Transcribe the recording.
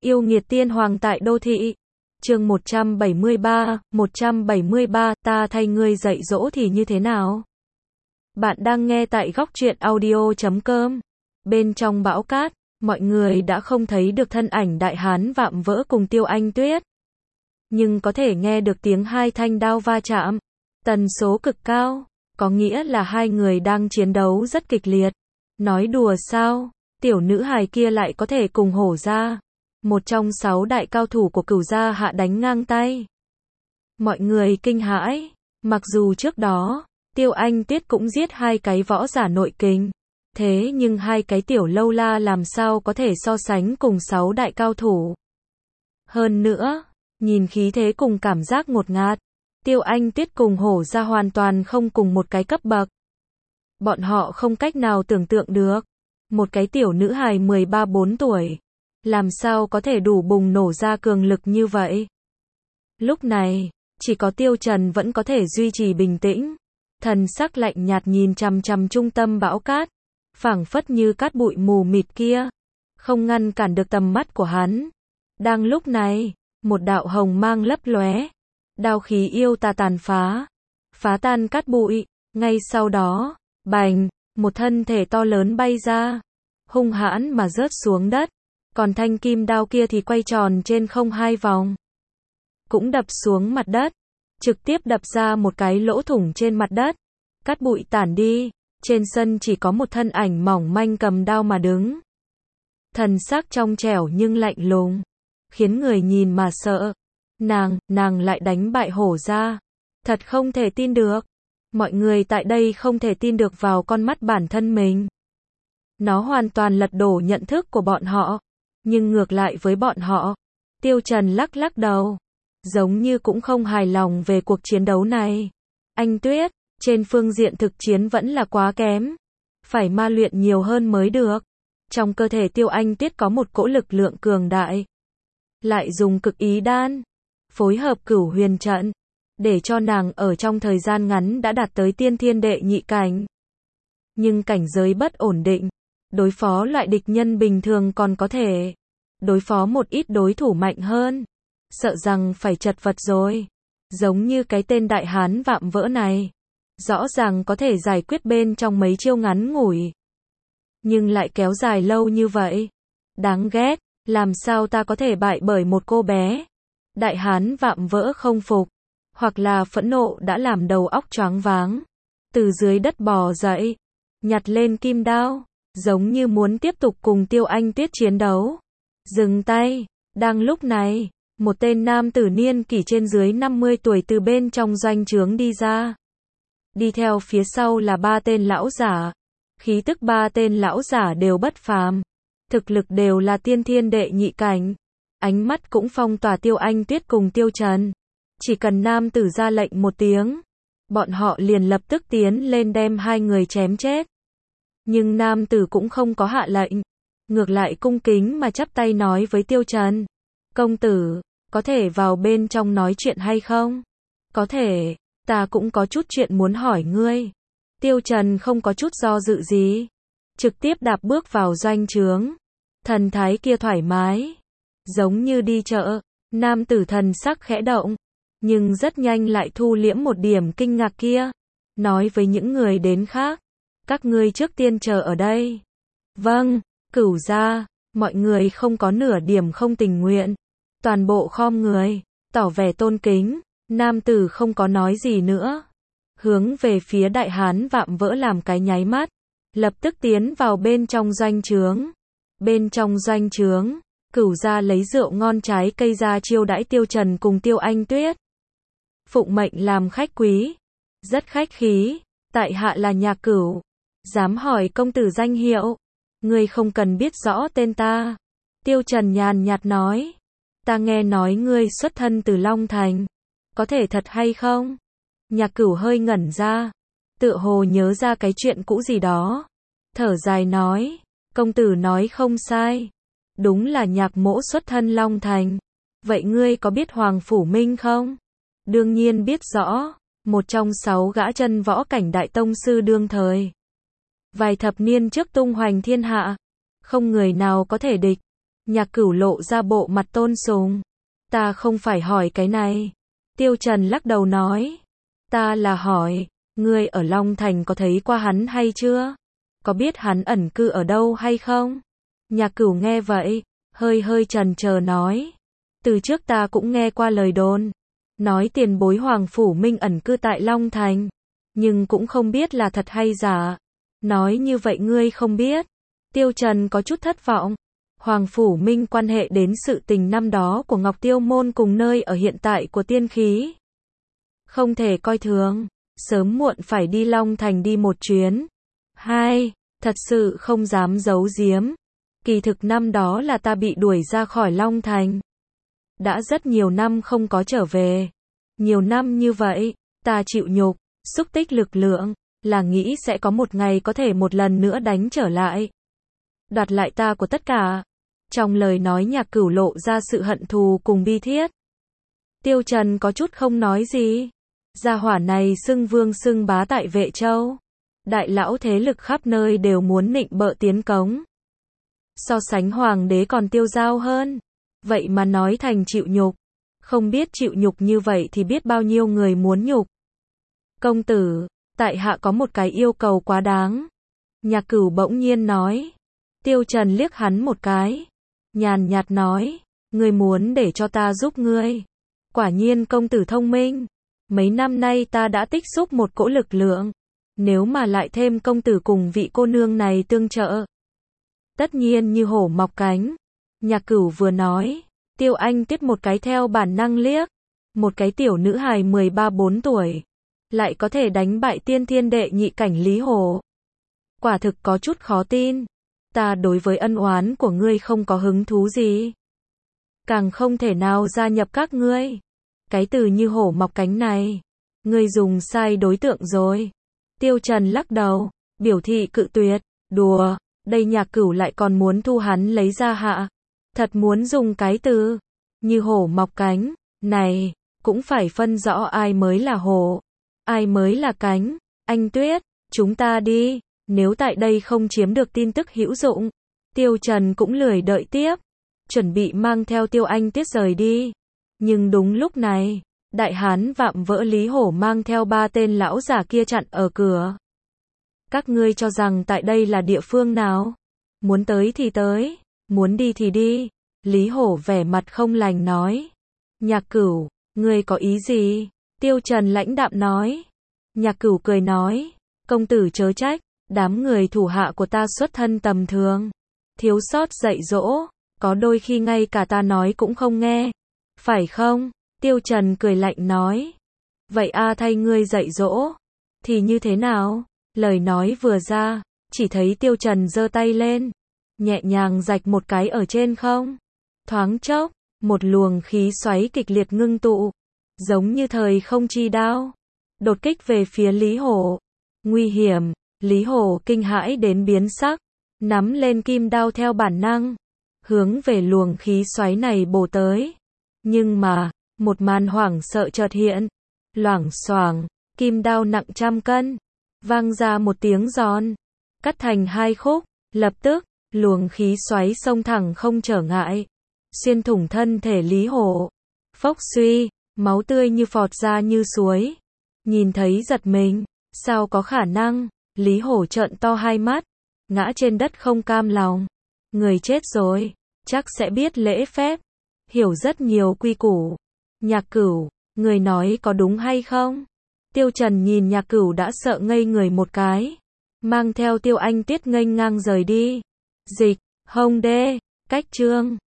Yêu nghiệt tiên hoàng tại đô thị. Chương 173, ta thay ngươi dạy dỗ thì như thế nào? Bạn đang nghe tại góc truyện audio.com. Bên trong bão cát, mọi người đã không thấy được thân ảnh đại hán vạm vỡ cùng Tiêu Anh Tuyết. Nhưng có thể nghe được tiếng hai thanh đao va chạm. Tần số cực cao, có nghĩa là hai người đang chiến đấu rất kịch liệt. Nói đùa sao, tiểu nữ hài kia lại có thể cùng hổ gia, một trong 6 đại cao thủ của Cửu gia hạ đánh ngang tay. Mọi người kinh hãi, mặc dù trước đó, Tiêu Anh Tuyết cũng giết 2 cái võ giả nội kình, thế nhưng 2 cái tiểu lâu la làm sao có thể so sánh cùng 6 đại cao thủ. Hơn nữa, nhìn khí thế cùng cảm giác ngột ngạt, Tiêu Anh Tuyết cùng hổ gia hoàn toàn không cùng một cái cấp bậc. Bọn họ không cách nào tưởng tượng được, một cái tiểu nữ hài 13-14 tuổi, làm sao có thể đủ bùng nổ ra cường lực như vậy. Lúc này, chỉ có Tiêu Trần vẫn có thể duy trì bình tĩnh, thần sắc lạnh nhạt nhìn chằm chằm trung tâm bão cát, phảng phất như cát bụi mù mịt kia, không ngăn cản được tầm mắt của hắn. Đang lúc này, một đạo hồng mang lấp lóe, đao khí yêu tà tàn phá, phá tan cát bụi, ngay sau đó, bành, một thân thể to lớn bay ra, hung hãn mà rớt xuống đất, còn thanh kim đao kia thì quay tròn trên không 2 vòng, cũng đập xuống mặt đất, trực tiếp đập ra một cái lỗ thủng trên mặt đất. Cát bụi tản đi, trên sân chỉ có một thân ảnh mỏng manh cầm đao mà đứng. Thần sắc trong trẻo nhưng lạnh lùng, khiến người nhìn mà sợ. Nàng lại đánh bại hổ gia. Thật không thể tin được. Mọi người tại đây không thể tin được vào con mắt bản thân mình. Nó hoàn toàn lật đổ nhận thức của bọn họ. Nhưng ngược lại với bọn họ, Tiêu Trần lắc lắc đầu, giống như cũng không hài lòng về cuộc chiến đấu này. Anh Tuyết, trên phương diện thực chiến vẫn là quá kém. Phải ma luyện nhiều hơn mới được. Trong cơ thể Tiêu Anh Tuyết có một cỗ lực lượng cường đại. Lại dùng cực ý đan, phối hợp cửu huyền trận, để cho nàng ở trong thời gian ngắn đã đạt tới tiên thiên đệ nhị cảnh. Nhưng cảnh giới bất ổn định, đối phó loại địch nhân bình thường còn có thể, đối phó một ít đối thủ mạnh hơn, sợ rằng phải chật vật rồi. Giống như cái tên đại hán vạm vỡ này, rõ ràng có thể giải quyết bên trong mấy chiêu ngắn ngủi, nhưng lại kéo dài lâu như vậy. Đáng ghét, làm sao ta có thể bại bởi một cô bé? Đại hán vạm vỡ không phục, hoặc là phẫn nộ đã làm đầu óc choáng váng, từ dưới đất bò dậy, nhặt lên kim đao, giống như muốn tiếp tục cùng Tiêu Anh Tuyết chiến đấu. Dừng tay. Đang lúc này, một tên nam tử niên kỷ trên dưới 50 tuổi từ bên trong doanh trướng đi ra. Đi theo phía sau là 3 tên lão giả. Khí tức 3 tên lão giả đều bất phàm, thực lực đều là tiên thiên đệ nhị cảnh. Ánh mắt cũng phong tỏa Tiêu Anh Tuyết cùng Tiêu Trần. Chỉ cần nam tử ra lệnh một tiếng, bọn họ liền lập tức tiến lên đem 2 người chém chết. Nhưng nam tử cũng không có hạ lệnh, ngược lại cung kính mà chắp tay nói với Tiêu Trần. Công tử, có thể vào bên trong nói chuyện hay không? Có thể, ta cũng có chút chuyện muốn hỏi ngươi. Tiêu Trần không có chút do dự gì, trực tiếp đạp bước vào doanh trướng. Thần thái kia thoải mái, giống như đi chợ. Nam tử thần sắc khẽ động, nhưng rất nhanh lại thu liễm một điểm kinh ngạc kia, nói với những người đến khác, các ngươi trước tiên chờ ở đây. Vâng. Cửu gia, mọi người không có nửa điểm không tình nguyện, toàn bộ khom người, tỏ vẻ tôn kính. Nam tử không có nói gì nữa, hướng về phía đại hán vạm vỡ làm cái nháy mắt, lập tức tiến vào bên trong doanh trướng. Bên trong doanh trướng, Cửu gia lấy rượu ngon trái cây ra chiêu đãi Tiêu Trần cùng Tiêu Anh Tuyết. Phụng mệnh làm khách quý, rất khách khí. Tại hạ là Nhạc Cửu, dám hỏi công tử danh hiệu? Ngươi không cần biết rõ tên ta. Tiêu Trần nhàn nhạt nói. Ta nghe nói ngươi xuất thân từ Long Thành, có thể thật hay không? Nhạc Cửu hơi ngẩn ra, tựa hồ nhớ ra cái chuyện cũ gì đó, thở dài nói, công tử nói không sai, đúng là Nhạc mỗ xuất thân Long Thành. Vậy ngươi có biết Hoàng Phủ Minh không? Đương nhiên biết rõ, một trong 6 gã chân võ cảnh đại tông sư đương thời. Vài thập niên trước tung hoành thiên hạ, không người nào có thể địch. Nhạc Cửu lộ ra bộ mặt tôn sùng. Ta không phải hỏi cái này. Tiêu Trần lắc đầu nói. Ta là hỏi, ngươi ở Long Thành có thấy qua hắn hay chưa? Có biết hắn ẩn cư ở đâu hay không? Nhạc Cửu nghe vậy, hơi chần chờ nói. Từ trước ta cũng nghe qua lời đồn. Nói tiền bối Hoàng Phủ Minh ẩn cư tại Long Thành. Nhưng cũng không biết là thật hay giả. Nói như vậy ngươi không biết. Tiêu Trần có chút thất vọng. Hoàng Phủ Minh quan hệ đến sự tình năm đó của Ngọc Tiêu Môn cùng nơi ở hiện tại của tiên khí. Không thể coi thường. Sớm muộn phải đi Long Thành đi một chuyến. Hai, thật sự không dám giấu giếm. Kỳ thực năm đó là ta bị đuổi ra khỏi Long Thành. Đã rất nhiều năm không có trở về. Nhiều năm như vậy, ta chịu nhục, xúc tích lực lượng, là nghĩ sẽ có một ngày có thể một lần nữa đánh trở lại. Đoạt lại ta của tất cả. Trong lời nói Nhạc Cửu lộ ra sự hận thù cùng bi thiết. Tiêu Trần có chút không nói gì. Gia hỏa này xưng vương xưng bá tại Vệ Châu. Đại lão thế lực khắp nơi đều muốn nịnh bợ tiến cống. So sánh hoàng đế còn tiêu dao hơn. Vậy mà nói thành chịu nhục. Không biết chịu nhục như vậy thì biết bao nhiêu người muốn nhục. Công tử, tại hạ có một cái yêu cầu quá đáng. Nhạc Cửu bỗng nhiên nói. Tiêu Trần liếc hắn một cái. Nhàn nhạt nói. Ngươi muốn để cho ta giúp ngươi. Quả nhiên công tử thông minh. Mấy năm nay ta đã tích xúc một cỗ lực lượng. Nếu mà lại thêm công tử cùng vị cô nương này tương trợ. Tất nhiên như hổ mọc cánh. Nhạc Cửu vừa nói. Tiêu Anh Tuyết một cái theo bản năng liếc. Một cái tiểu nữ hài 13-14 tuổi. Lại có thể đánh bại tiên thiên đệ nhị cảnh Lý Hổ. Quả thực có chút khó tin. Ta đối với ân oán của ngươi không có hứng thú gì. Càng không thể nào gia nhập các ngươi. Cái từ như hổ mọc cánh này. Ngươi dùng sai đối tượng rồi. Tiêu Trần lắc đầu. Biểu thị cự tuyệt. Đùa. Đây Nhạc Cửu lại còn muốn thu hắn lấy ra hạ. Thật muốn dùng cái từ. Như hổ mọc cánh. Này. Cũng phải phân rõ ai mới là hổ. Ai mới là cánh. Anh Tuyết. Chúng ta đi. Nếu tại đây không chiếm được tin tức hữu dụng. Tiêu Trần cũng lười đợi tiếp. Chuẩn bị mang theo Tiêu Anh Tuyết rời đi. Nhưng đúng lúc này. Đại hán vạm vỡ Lý Hổ mang theo 3 tên lão giả kia chặn ở cửa. Các ngươi cho rằng tại đây là địa phương nào? Muốn tới thì tới. Muốn đi thì đi. Lý Hổ vẻ mặt không lành nói. Nhạc Cửu, ngươi có ý gì? Tiêu Trần lãnh đạm nói. Nhạc Cửu cười nói. Công tử chớ trách. Đám người thủ hạ của ta xuất thân tầm thường. Thiếu sót dạy dỗ. Có đôi khi ngay cả ta nói cũng không nghe. Phải không? Tiêu Trần cười lạnh nói. Vậy thay ngươi dạy dỗ. Thì như thế nào? Lời nói vừa ra. Chỉ thấy Tiêu Trần giơ tay lên. Nhẹ nhàng rạch một cái ở trên không. Thoáng chốc. Một luồng khí xoáy kịch liệt ngưng tụ. Giống như thời không chi đao. Đột kích về phía Lý Hổ. Nguy hiểm. Lý Hổ kinh hãi đến biến sắc. Nắm lên kim đao theo bản năng. Hướng về luồng khí xoáy này bổ tới. Nhưng mà. Một màn hoảng sợ chợt hiện. Loảng xoảng. Kim đao nặng 100 cân. Vang ra một tiếng giòn. Cắt thành 2 khúc. Lập tức. Luồng khí xoáy xông thẳng không trở ngại. Xuyên thủng thân thể Lý Hổ. Phốc suy. Máu tươi như phọt ra như suối. Nhìn thấy giật mình. Sao có khả năng? Lý Hổ trợn to hai mắt. Ngã trên đất không cam lòng. Người chết rồi. Chắc sẽ biết lễ phép. Hiểu rất nhiều quy củ. Nhạc Cửu, người nói có đúng hay không? Tiêu Trần nhìn Nhạc Cửu đã sợ ngây người một cái. Mang theo Tiêu Anh Tuyết nghênh ngang rời đi. Dịch, Hồng Đê, cách chương.